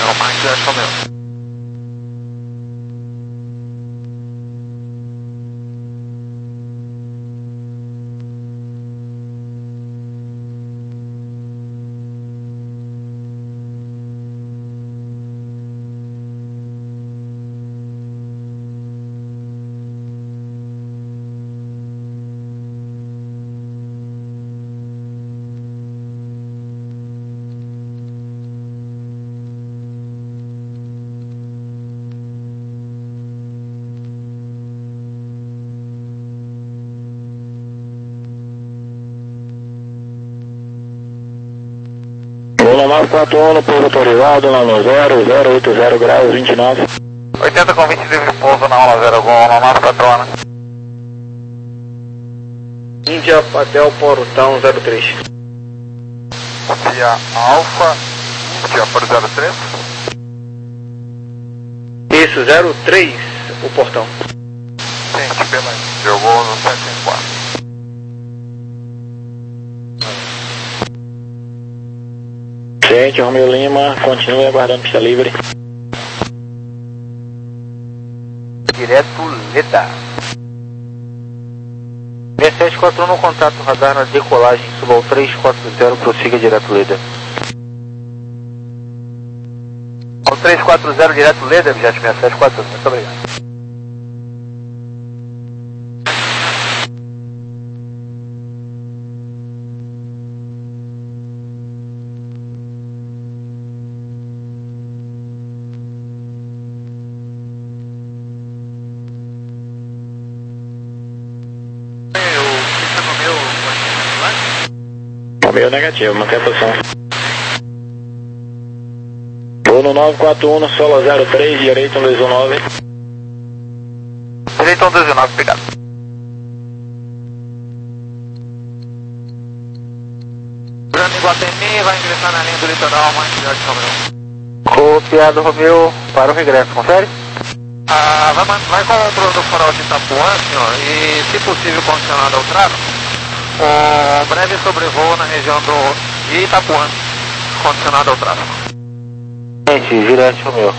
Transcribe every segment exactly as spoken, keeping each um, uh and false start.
Aeropark Juliette Romeo. nove quatro um, pouso autorizado, nove zero, zero oito zero graus, vinte e nove. oitenta com vinte, livre pouso na aula zero, nove quatro um. Índia Patel Portão zero três. Via Alfa, Índia por zero três. Isso, zero três, o portão. Gente, pela jogou no sete cinco quatro. Gente, Romeu Lima, continue aguardando pista livre. Direto Leda. V sete quatro um no contato radar na decolagem, suba ao três quatro zero, prossiga direto Leda. Ao três quatro zero direto Leda, Jet seis sete quatro um, muito obrigado. Romeu negativo, mantém a posição. Vou no nove quatro um, no solo zero três, direito um dois um nove. Direito um dois um nove, obrigado. Grande Iguatemi, vai ingressar na linha do litoral, mais cidade de Romeu. Copiado, Romeu, para o regresso, confere? Ah, vai, vai com o controle do farol de Itapuã, senhor, e se possível condicionado ao tráfego. Um breve sobrevoo na região do Itapuã, condicionado ao tráfego. Gente, Juliette Romeu.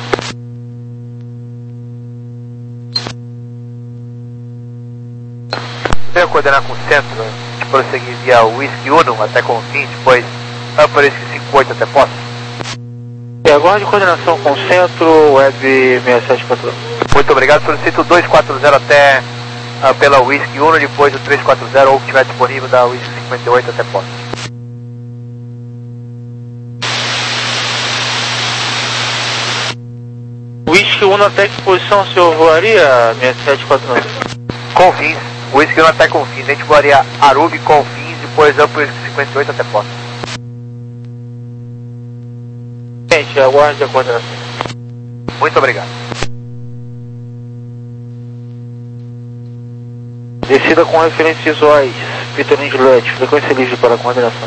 Venho coordenar com o centro, de prosseguir via Whisky Uno até Confins, depois Upper Whisky cinco oito até Poços. E agora de coordenação com o centro, Web seis sete quatro um. Muito obrigado, solicito dois quatro zero até uh, pela Whisky Uno, depois o três quatro zero ou que estiver disponível da Whisky cinquenta e oito até Poços. Whisky Uno até que posição o senhor voaria, seis sete quatro nove? Confins, Whisky Uno até Confins, a gente voaria Arubi, Confins, depois Upper Whisky cinquenta e oito até Poços. Gente, aguarde a coordenação. Muito obrigado. Descida com referências visuais, Vitorino Juliette, frequência livre para a coordenação.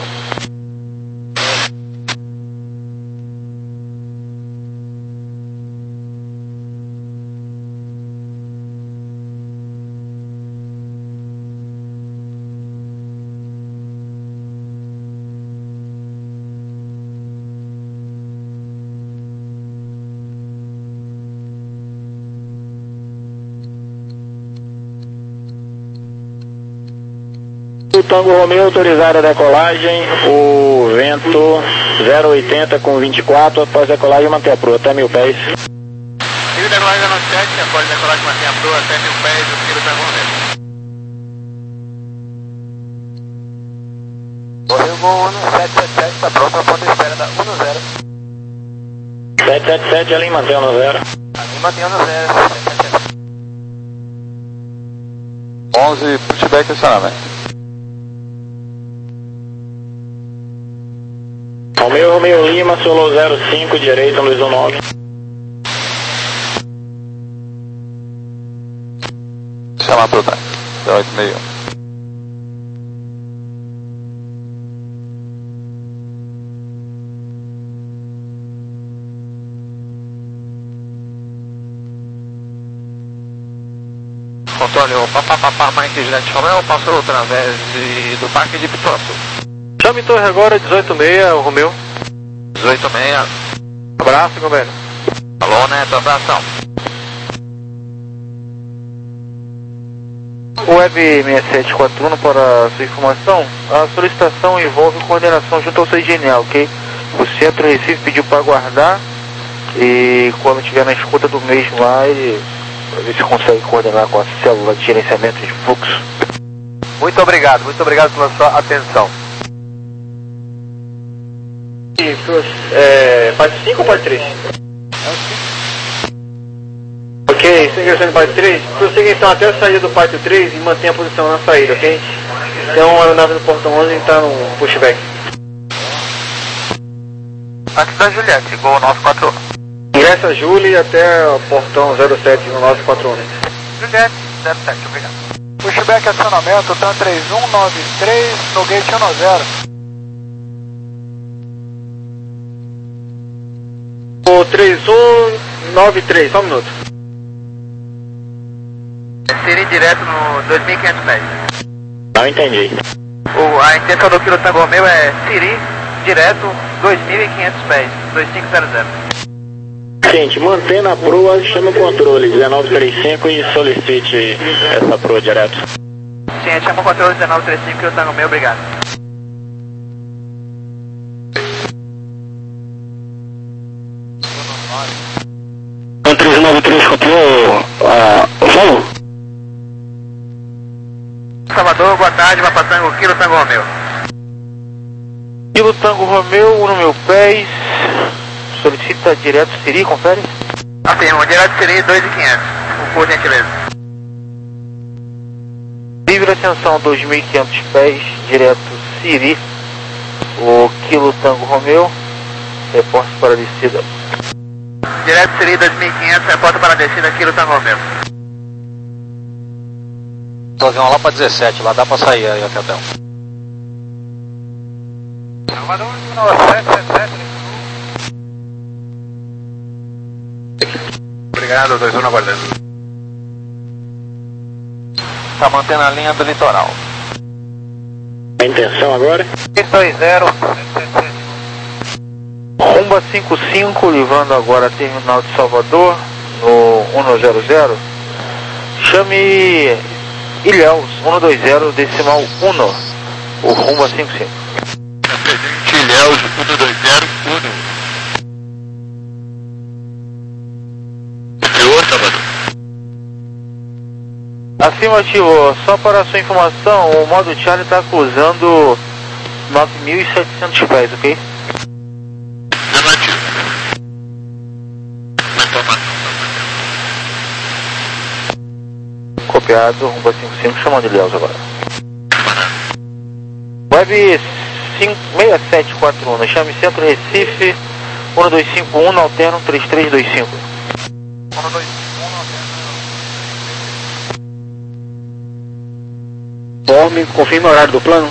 O Tango Romeu autorizar a decolagem, o vento zero oitenta com vinte e quatro, após decolagem manter a proa até mil pés. Sigo decolagem no sete, após decolagem manter a proa até mil pés, eu sigo o Tango Romeu. Correu gol no sete sete sete, está pronto para ponta de espera da um zero. sete sete sete, ali mantém o um zero. Ali mantém o um zero, sete sete sete. onze, pushback acionamento. Romeu, Romeu Lima, solo zero cinco, direito um dois um nove. Chamar para o tanque, zero oito seis um. Antônio, papapá, Mike Juliette Romeu, passou através de, do Parque de Pituaçu. Chame torre agora, dezoito seis, o Romeu. dezoito seis, Abraço, companheiro. Alô, Neto, abração. Web seis sete quatro um, para sua informação, a solicitação envolve coordenação junto ao C G N A, ok? O Centro Recife pediu para aguardar e quando estiver na escuta do mesmo lá, ele vai ver se consegue coordenar com a célula de gerenciamento de fluxo. Muito obrigado, muito obrigado pela sua atenção. É, parte cinco ou parte três? Ok, ingressando no parte três, prossiga então até a saída do parte três e mantenha a posição na saída, ok? Então a aeronave do portão onze está no pushback. Aqui da Juliette, Gol nove quatro um. Ingressa Julie até o portão zero sete no nove quatro um. Juliette, zero sete, obrigado. Pushback acionamento, TAM três um nove três, no gate um zero. O três um nove três, só um minuto. Siri direto no dois mil e quinhentos pés. Não entendi. O, a intenção do Kilo Tango meu é Siri direto dois mil e quinhentos pés, dois cinco zero zero. Gente, mantendo a proa, chama o controle dezenove trinta e cinco e solicite essa proa direto. Sim, chama o controle dezenove trinta e cinco, Kilo Tango meu, obrigado. três nove três copiou o voo? Salvador, boa tarde, vai passando o Kilo Tango Romeu. Kilo Tango Romeu, um no meu pés, solicita direto Siri, confere? Afirmo, direto Siri dois mil e quinhentos, por gentileza. Livre ascensão dois mil e quinhentos pés, direto Siri, o Kilo Tango Romeu, reporte para a descida. Direto Siri dois mil e quinhentos, reporta para a descida Kilo Tango Romeu. Tô avião lá pra dezessete, lá dá pra sair aí, Capitão. Salvador, sete sete sete. Obrigado, dois um na guardando. Tá mantendo a linha do litoral. A intenção agora? seis dois zero. Rumba cinco cinco, levando agora a terminal de Salvador, no um zero zero. Chame Ilhéus, um dois zero, decimal um, o Rumba cinco cinco. Ilhéus, um dois zero, um. Salvador. Afirmativo, só para a sua informação, o modo Charlie está cruzando nove mil e setecentos pés, ok? Negativo. Copiado, Rumba cinco cinco, chamando Ilhéus agora. Web seis sete quatro um, chame Centro Recife, um dois cinco um, alterno três três dois cinco. um dois um, Forme, confirma o horário do plano.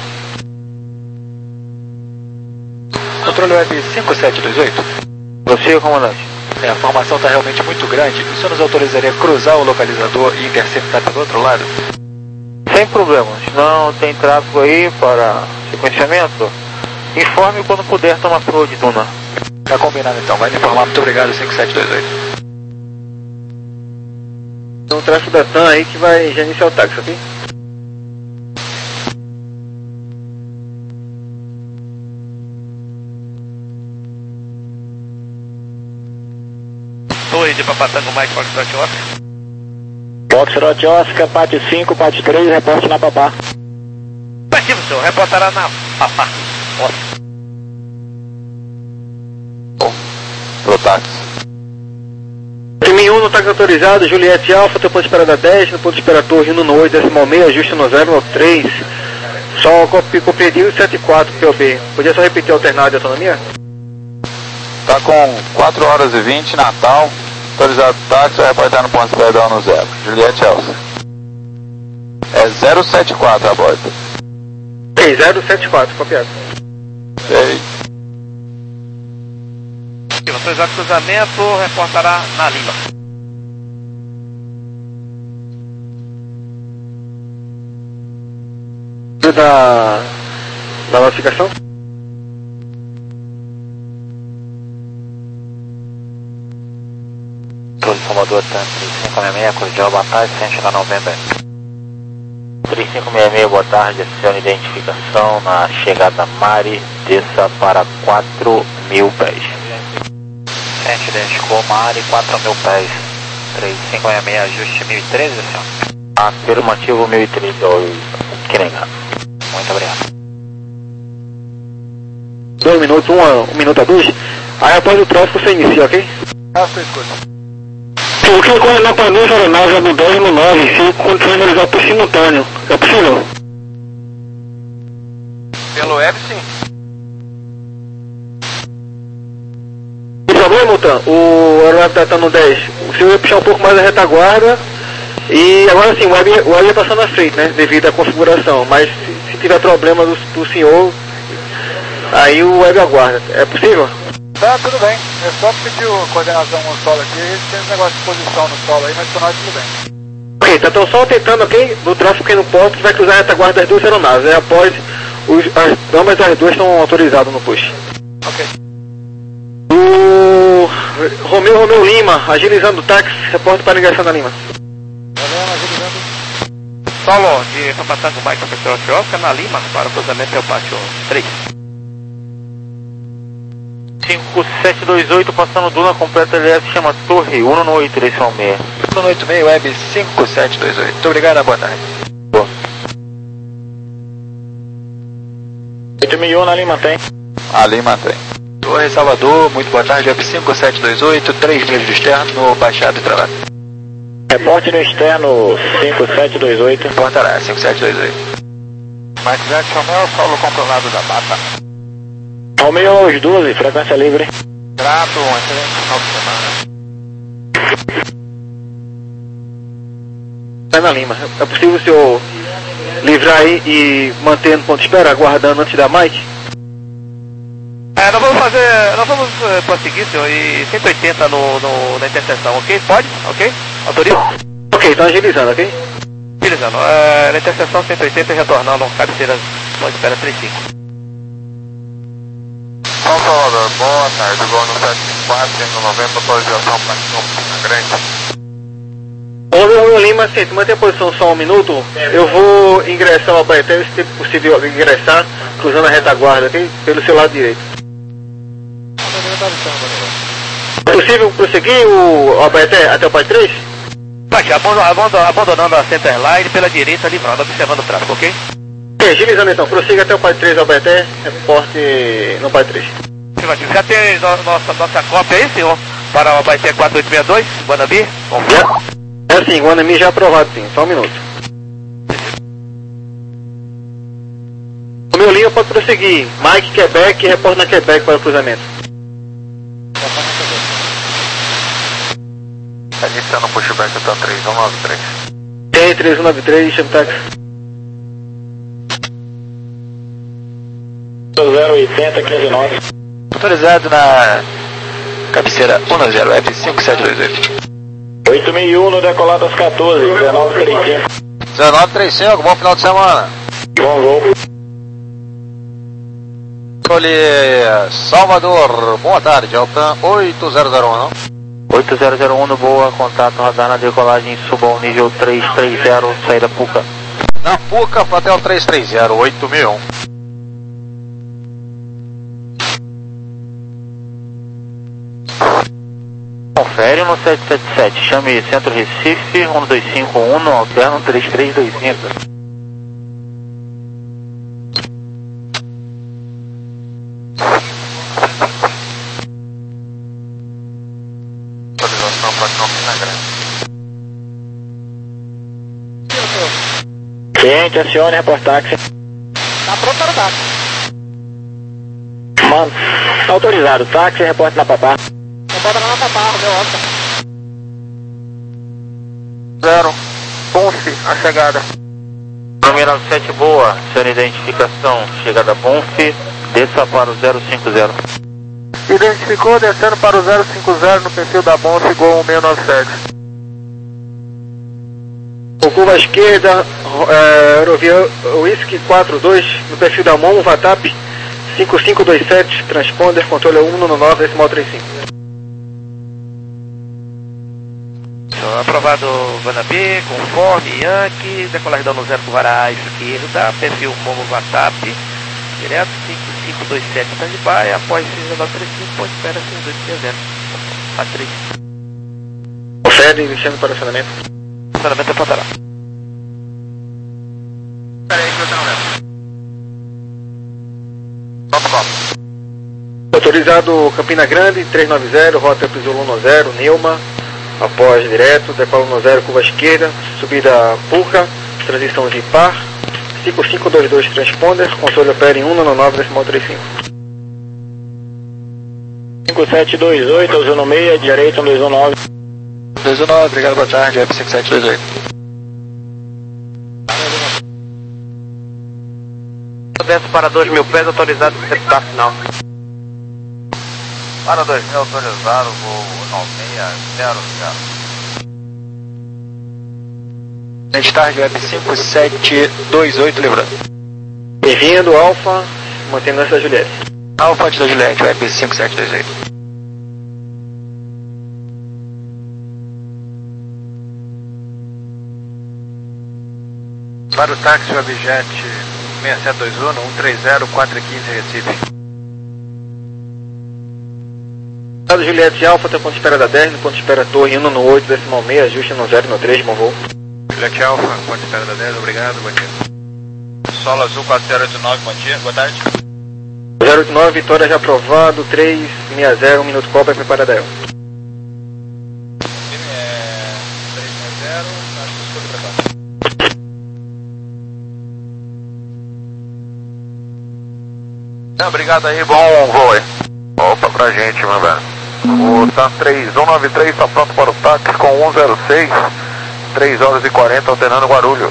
Controle Web cinco sete dois oito. Você, comandante. É, a formação está realmente muito grande. O senhor nos autorizaria a cruzar o localizador e interceptar pelo outro lado? Sem problemas. Não tem tráfego aí para sequenciamento? Informe quando puder tomar proa de Duna. Tá combinado então. Vai me informar. Muito obrigado, cinco sete dois oito. Tem um tráfego da TAM aí que vai já iniciar o táxi, ok? Oi, de Papatango, Mike Foxtrot Oscar. Foxtrot Oscar, parte cinco, parte três, reporte na Papá. Positivo, senhor, reportará na Papá. Oscar. Pro táxi. Time um no táxi autorizado, Juliette Alfa, teu ponto de esperada dez, no ponto de esperada Torre no oito, decimal seis, ajuste no zero, no três. Só compreendido sete quatro, P O B. Podia só repetir o alternado de autonomia? Tá com quatro horas e vinte, Natal. Autorizado táxi, vai reportar no ponto de esperada no zero. Juliette Elsa. É zero sete quatro a bordo. Ei, zero sete quatro, copiado. Sei. Autorizado cruzamento, reportará na Lima. Da, da notificação? Salvador, três cinco seis seis, cordial, boa tarde, Centro da noventa. três cinco seis seis, boa tarde, adicione identificação na chegada Mari, desça para quatro mil pés. Centro identificou Mari, quatro mil pés. três cinco seis seis, ajuste mil e treze, senhor. Afirmativo mil e treze, Kirenga. Muito obrigado. Dois minutos, um, um minuto a dois. Aí após o tráfego você inicia, ok? Ah, sua escuta. O que ocorre na planilha aeronave no dez no nove, se continuar por simultâneo, é possível? Pelo web, sim. O problema, Mutan, o aeronave está no dez, o senhor ia puxar um pouco mais a retaguarda e agora sim, o web, o web ia passar na frente, né, devido à configuração, mas se, se tiver problema do, do senhor, aí o web aguarda, é possível? Tá, tudo bem. É só pedir a coordenação no solo aqui, a gente tem um negócio de posição no solo aí, mas pra nós tudo bem. Ok, tá então só tentando, ok? No tráfego aqui no porto, vai cruzar a retaguarda das duas aeronaves, né? Após, os, as, ambas as duas estão autorizadas no push. Ok. O Romeu Romeu Lima, agilizando o táxi, reporte para a ligação da Lima. Valeu, agilizando. Solo de Papatango Mike Pessoal Oscar na Lima para o cruzamento pelo pátio três. cinco sete dois oito, passando Duna, completa L S, chama Torre, um no oito, direção seis. um no oito seis, web cinco sete dois oito. Muito obrigado, boa tarde. Boa. oito mil e um na Lima tem. A Lima tem. Torre Salvador, muito boa tarde, web cinco sete dois oito, três milhas de externo, baixado e travado. Reporte no externo cinco sete dois oito. Portará, cinco sete dois oito. Mike Jackson, meu solo controlado da Bata. Romeu aos doze, frequência livre. Grato, um excelente final de semana. Tá na Lima. É possível o senhor livrar aí e manter no ponto de espera, aguardando antes da Mike? É, nós vamos fazer, nós vamos uh, prosseguir, senhor, e cento e oitenta no, no, na interseção, ok? Pode? Ok? Autoriza? Ok, então agilizando, ok? Utilizando, uh, na interseção cento e oitenta e retornando, cabeceira, ponto de espera trinta e cinco. São Salvador, boa tarde, igual no sete cinco quatro, cento e noventa, autorização para Campina Grande. Romeu Romeu Lima, sim, mantém a posição só um minuto. Eu vou ingressar ao Abaeté, se for possível ingressar, cruzando a retaguarda, ok? Pelo seu lado direito. É possível prosseguir o Abaeté até o Pai três? Baixe, abandonando, abandonando a Centerline pela direita, livrando, observando o tráfego, ok? Ok, agilizando então, prossiga até o Pai três Abaeté, reporte no Pai três. Já tem no, nossa, nossa cópia aí, senhor? Para o Abaeté quatro oito seis dois, Guanabi? Já? É sim, Guanami já aprovado sim, só um minuto. O meu Lima pode prosseguir. Mike, Quebec, reporte na Quebec para o cruzamento. Iniciando o pushback, eu tô três um nove três. Tem três um nove três, chama táxi. zero oitenta, quinze nove. Autorizado na cabeceira um zero, F cinco sete dois oito. oito mil e um no decolado às quatorze, dezenove trinta e cinco. dezenove trinta e cinco, bom final de semana. Bom voo. Escolhe Salvador, boa tarde, Altan oito zero zero um, não? oito zero zero um no Boa, contato radar na decolagem, suba ao nível três três zero, saída Puca. Na Puca, Platel três três zero, oito mil e um. Confere no sete sete sete, chame Centro Recife, um dois cinco um no alterno três três dois cinco. Autorização para Campina Grande. Cliente, acione, reportáxi. Tá pronto para o táxi. Mano, autorizado, táxi, reporte na Papá. Bota lá na Papá, deu alta. Zero, Ponce, a chegada. Número sete Boa, sua identificação, chegada Bonf, desça para o zero cinco zero. Identificou, descendo para o zero cinco zero no perfil da Bonf, igual um seis nove sete. O curva à esquerda, é, Aerovia Whisky quatro dois, no perfil da M O M, Vatap cinco cinco dois sete, transponder, controle um no nove, decimal trinta e cinco. aprovado Vanabê, conforme, Yankee, decolagem dando zero com vara à esquerda, perfil Momo Vatap, direto cinco cinco dois sete standby, após seis nove três cinco, ponto espera cinco dois seis zero. A três. Confere, iniciando para o acionamento. Acionamento é Pantará. Peraí que eu tenho mesmo. Top, top. Autorizado Campina Grande, trezentos e noventa, rota Pisolo um zero, Neuma, após direto, decolo um zero, curva esquerda, subida Purca, transição de par, cinco cinco dois dois transponder, controle opera em um nove nove decimal trinta e cinco. cinco sete dois oito, Ozono seis, direita dois um nove. dois um nove, obrigado, boa tarde, Web cinco sete dois oito. Desce para dois mil pés, autorizado receptar final. Para dois mil autorizado, voo nove seis zero zero. Netstar Web cinco sete dois oito, lembrando. Bem-vindo, Alfa, mantendo essa Juliette. Alfa da Juliette, Web cinco sete dois oito. Para o táxi Webjet seis sete dois um, um três zero quatro um cinco Recife. Juliette Alfa, até ponto de espera da dez, no ponto de espera torre um no oito, decimal seis, ajuste no zero no três, bom voo. Juliette Alfa, ponto de espera da dez, obrigado, bom dia. Solo Azul quatro zero oito nove, bom dia, boa tarde. zero oito nove, Vitória já aprovado, três seis zero, um minuto cobra, preparada eu. três seis zero, tudo preparado. Não, obrigado aí, bom voo aí. Opa, pra gente, meu velho. O TAM três um nove três está pronto para o táxi com um zero seis, três horas e quarenta, alternando Guarulhos.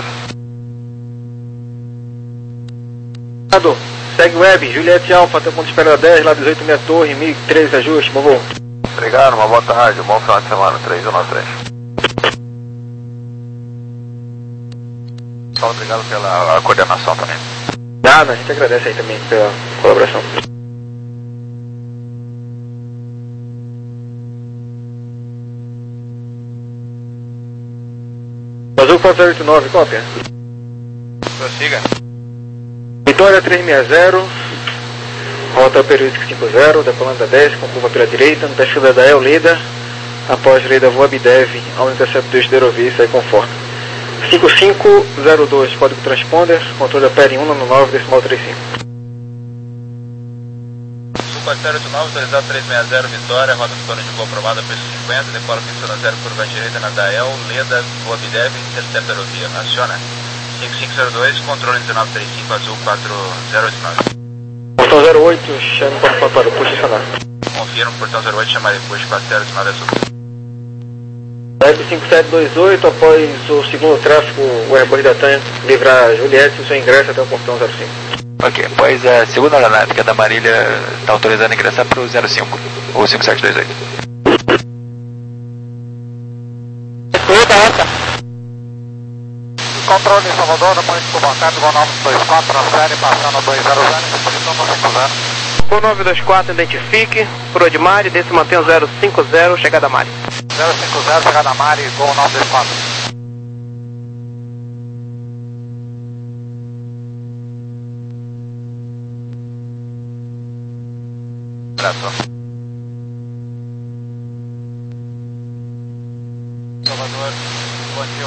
Segue web, Juliette Alfa, até ponto de espera da dez, lá dezoito meia torre, mil e três ajuste, bom voo. Obrigado, uma boa tarde, um bom final de semana, três um nove três. Só obrigado pela coordenação também. Nada, a gente agradece aí também pela colaboração. Azul quatro zero oito nove, cópia. Prossiga. Vitória trezentos e sessenta, rota periódica cinco zero, decolando da dez, com curva pela direita, no perfil da El Leda, após Leda voa Abdev, ao intercepto do Esterovi, sai conforme. cinco cinco zero dois, código transponder, controle opera em um nove nove, decimal trinta e cinco. Sul quatro zero oito nove, autorizado trezentos e sessenta, Vitória, rota do plano de voo aprovada, preço cinquenta, decola fixo na zero, curva direita na Dael, Leda, voa Abdev, intercepta aerovia, aciona. cinco cinco zero dois, controle dezenove trinta e cinco, azul quatro zero oito nove. Portão zero oito, chame para, para o posicionar. Confirma, portão zero oito, chamar depois quatro zero oito nove, azul. Web cinco sete dois oito, após o segundo tráfego, o Airbus da TAM livrar Juliette, o seu ingresso até o portão zero cinco. Ok, após a segunda aeronave, que é da Marília, está autorizando a ingressar para o zero cinco, ou cinco sete dois oito. Controle Salvador, depois do bancado, voo nove dois quatro, transfere, passando dois zero zero, posição nove cinco zero. Voo nove dois quatro, identifique, proa de Mari, desse mantém o zero cinco zero, chegada a Mari. zero cinco zero, chegada a Mari, voo nove dois quatro. Salvador, bom dia,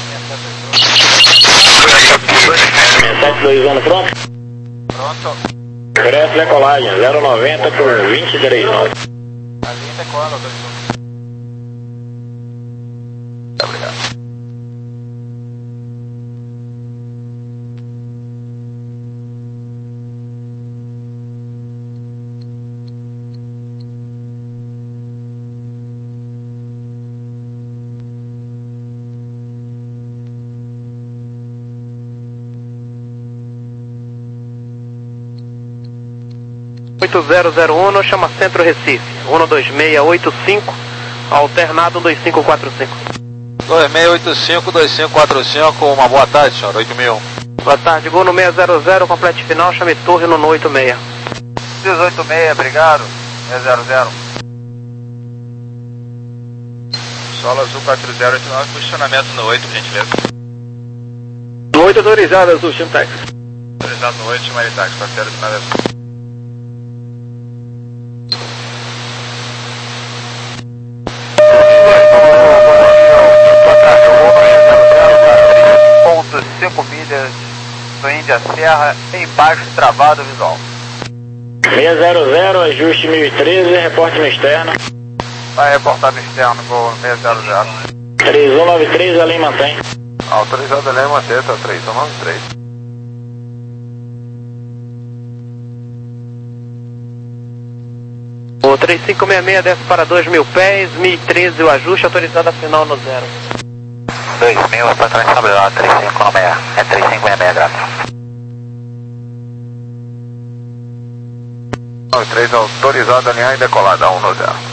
sete dois um, pronto? Pronto. Ingresso decolagem, zero noventa por vinte e três nove. A linha decola, dois um. Obrigado. oito zero zero um, chama Centro Recife, um dois seis oito cinco, alternado um dois cinco quatro cinco. dois seis oito cinco, dois cinco quatro cinco, uma boa tarde, senhor, oito mil. Boa tarde, voo no seis zero zero, complete final, chame torre no oito seis. dezoito seis, obrigado, seis zero zero. Solo Azul quatro zero oito nove, posicionamento no oito, por gentileza. No oito autorizado, Azul, chama táxi. Autorizado no oito, chama ele táxi, quatro zero oito nove Azul. cinco milhas do Índia Serra, embaixo travado visual. seis zero zero, ajuste mil e treze, reporte no externo. Vai reportar no externo, voo seis zero zero. três um nove três, além mantém. Autorizado além mantém, tá três um nove três. O três cinco seis seis desce para dois mil pés, mil e treze o ajuste, autorizado a final no zero. dois mil, apartamento estabilizado, três cinco seis seis, é três cinco seis seis, graças. nove três, autorizado a alinhar e decolada, um no zero.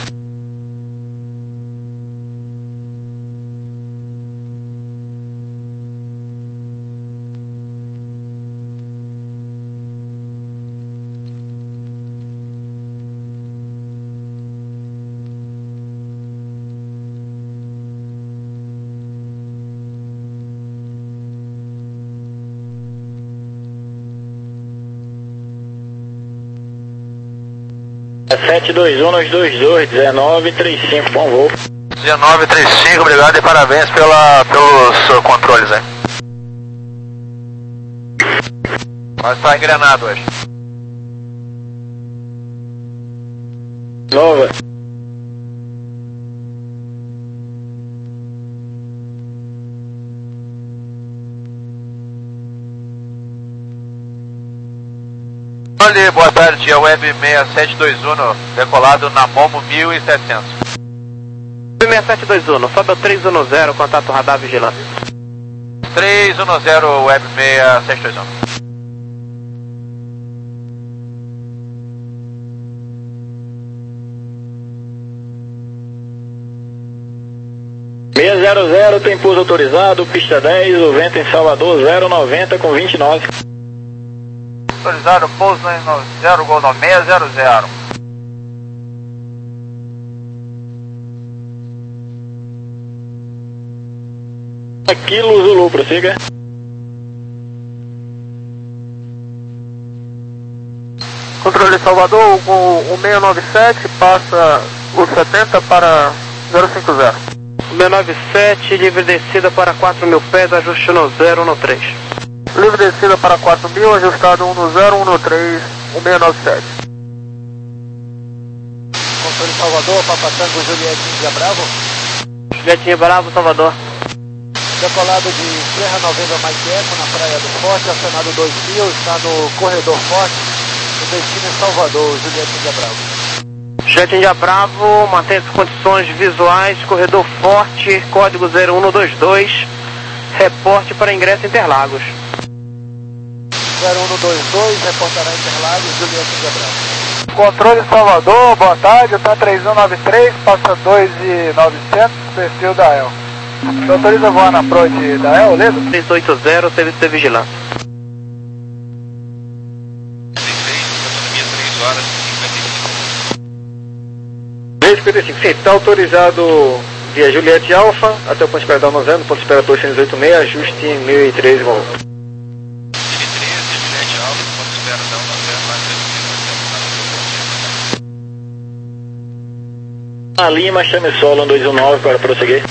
sete dois um dois dois dois, dezenove trinta e cinco, bom voo. dezenove trinta e cinco, obrigado e parabéns pela, pelos controles aí. Mas está engrenado hoje. Nova. Olha, boa tarde, é o Web seis sete dois um, decolado na Momo mil e setecentos. seis sete dois um, sobe ao três um zero, contato radar vigilância. três um zero, Web seis sete dois um. seis zero zero, tem pouso autorizado, pista dez, o vento em Salvador zero noventa com vinte e nove. Autorizado, pouso no zero, gol no seis zero zero. Aquilo Zulu, prossiga. Controle Salvador, o, o seis nove sete passa o setenta para zero cinco zero. seis nove sete, livre descida para quatro mil pés, ajuste no zero no três. Livre descida para quatro mil, ajustado um no zero, um no três, o seis nove sete. Controle Salvador, Papatango, Juliette Índia Bravo. Juliette Bravo, Salvador. Decolado de Sierra Novembro Mike Eco na Praia do Forte, acionado dois mil, está no Corredor Forte, o destino é Salvador, Juliette Índia Bravo. Juliette Índia Bravo, mantém as condições visuais, corredor forte, código zero um dois dois, reporte para ingresso Interlagos. zero um dois dois, reportará Interlagos, Juliette Índia Bravo. Controle Salvador, boa tarde, está três um nove três, passa dois mil e novecentos, perfil da E L. Você autoriza a voar na approach da E L, beleza? três oito zero, serviço de vigilância. três horas e cinquenta e cinco, sim, está autorizado via Juliette Alpha, até o ponto de espera da no zero, ponto de espera dois seis oito seis, ajuste em mil e treze, vamos. mil e treze, Juliette Alfa, ponto de espera da um no zero, mais A Lima, chame solo um dois um nove para prosseguir.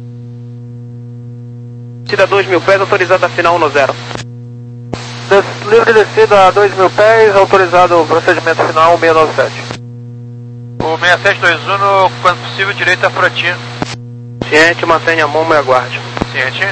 Descida dois mil pés, autorizado a final um no zero. Des, livre descida a dois mil pés, autorizado o procedimento final seis nove sete. O seis sete dois um, quando possível, direito a Frotinho. Ciente, mantenha a mão e aguarde. Ciente?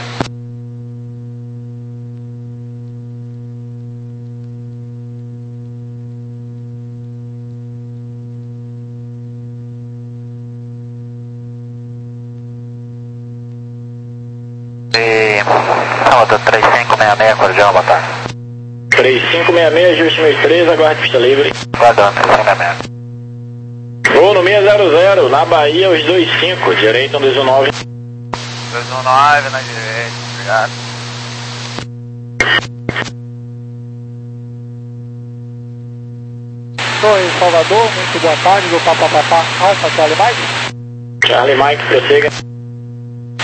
E... Salvador três cinco seis seis, Cordial, boa tarde. três cinco seis seis, ajuste mil e treze, aguarde pista livre. Guardando, três cinco seis seis. Vou no seis zero zero, na Bahia, os dois cinco, direito um dois um nove. dois um nove, na direita, obrigado. Estou em Salvador, muito boa tarde, do Papapá Alpha, Charlie Mike. Charlie Mike, prossiga.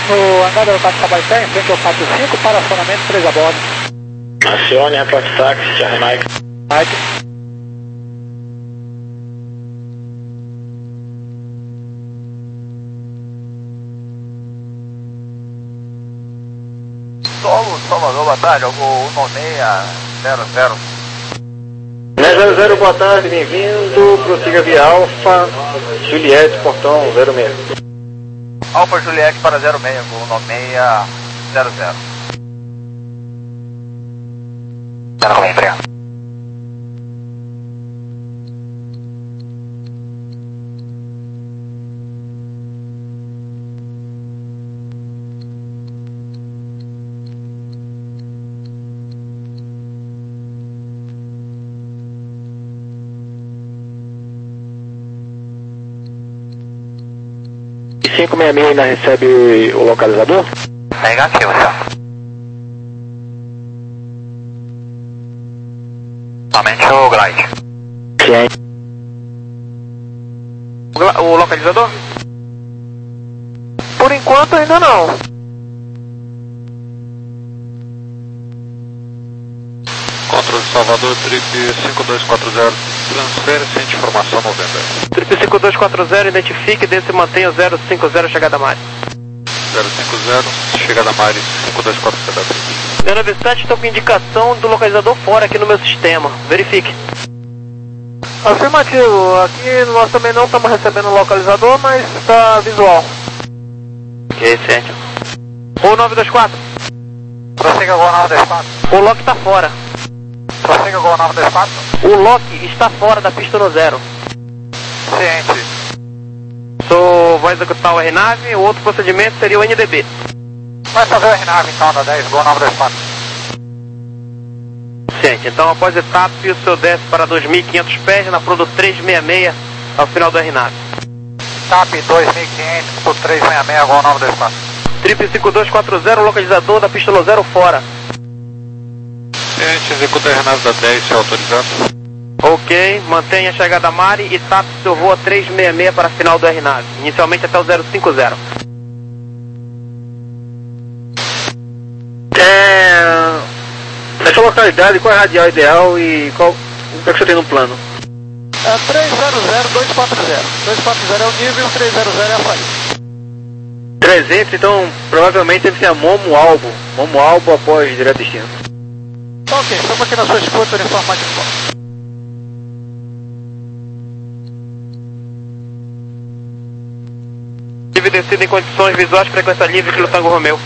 no hangar do aeroporto Cabaité, em frente ao quatro cinco, para acionamento três a bordo. Acione, reporte táxi, Charlie Mike. Mike. Solo, Salvador, boa tarde, o um seis zero zero. dez zero zero, boa tarde, bem-vindo, prossiga via Alfa, Juliette, portão zero seis. Alfa Juliette para zero seis, o um seis zero zero. Tá com emprego. cinco seis seis ainda recebe o localizador? Negativo, senhor. Somente o glide. Sim. O, o localizador? Por enquanto ainda não. Controle de Salvador, trip cinco dois quatro zero, transfere ciente informação novembro. Trip cinco dois quatro zero, identifique e desse mantenha zero cinco zero, chegada a Mari. zero cinco zero, chegada a Mari, cinco dois quatro zero. zero nove sete, estou com indicação do localizador fora aqui no meu sistema. Verifique. Afirmativo, aqui nós também não estamos recebendo o localizador, mas está visual. Ok, ciente. O nove dois quatro. Prossiga o nove dois quatro. O lock está fora. Prossiga o nove dois quatro. O lock está fora da pista no zero. Ciente. Sou, vou executar o R nove, o outro procedimento seria o N D B. Vai fazer o R nove então, da dez, Gol nove dois quatro. Ciente, então após etapa o senhor desce para dois mil e quinhentos pés na Prodo trezentos e sessenta e seis ao final do R nove. TAP dois mil e quinhentos por trezentos e sessenta e seis, Gol nove dois quatro. Trip cinco dois quatro zero, localizador da pista no zero fora. Ciente, executa a R nove da dez, se autorizado. Ok, mantenha a chegada Mari e tape seu voo a trezentos e sessenta e seis para a final do R nove, inicialmente até o zero cinco zero. É... Nessa localidade, qual é a radial ideal e qual... o que é que você tem no plano? É três zero zero dois quatro zero. dois quatro zero é o nível, três zero zero é a saída. trezentos, então provavelmente deve ser a Momo Albo. Momo Albo após direto destino. Ok, estamos aqui na sua escuta, uniforme de volta. Livre descida em condições visuais, frequência livre, Kilo Tango Romeu.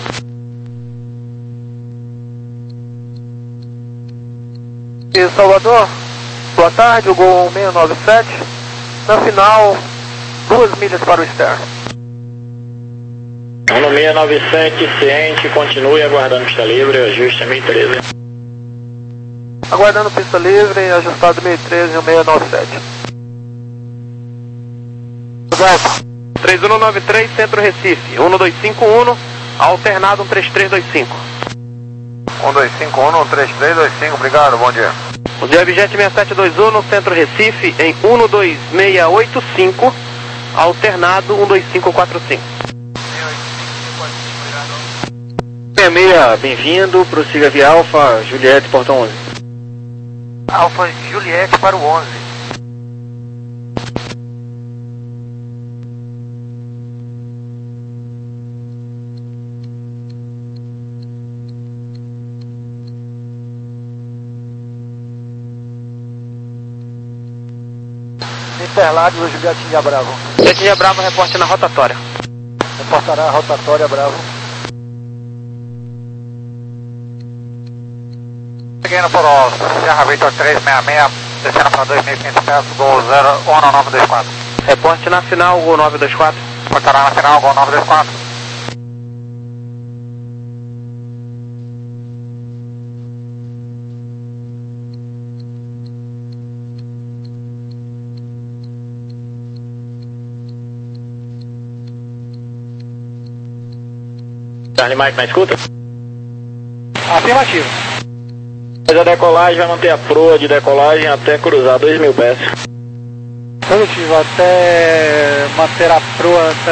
E Salvador, boa tarde, o Gol seis nove sete. Na final, duas milhas para o externo. No seis nove sete, ciente, continue aguardando pista livre, ajuste a mil e treze. Aguardando pista livre, ajustado mil e treze e o seis nove sete. três um nove três, Centro Recife, um dois cinco um, alternado um três três dois cinco. um dois cinco um, um três três dois cinco, obrigado, bom dia. O Webjet seis sete dois um no Centro Recife em um dois seis oito cinco, alternado um dois cinco quatro cinco. seis seis, bem-vindo, prossiga via Alfa, Juliette, portão onze. Alfa Juliette para o onze. Interlagos, o Juliette Bravo. Juliette Bravo, reporte na rotatória. Reportará a rotatória Bravo. Seguindo por o Serra Victor trezentos e sessenta e seis, descendo para dois mil e quinhentos pés, Gol zero um nove dois quatro. Reporte na final, Gol nove dois quatro. Reportará na final, Gol nove dois quatro. Charlie Mike na escuta? Afirmativo. Mas a decolagem vai manter a proa de decolagem até cruzar dois mil pés. Positivo, até manter a proa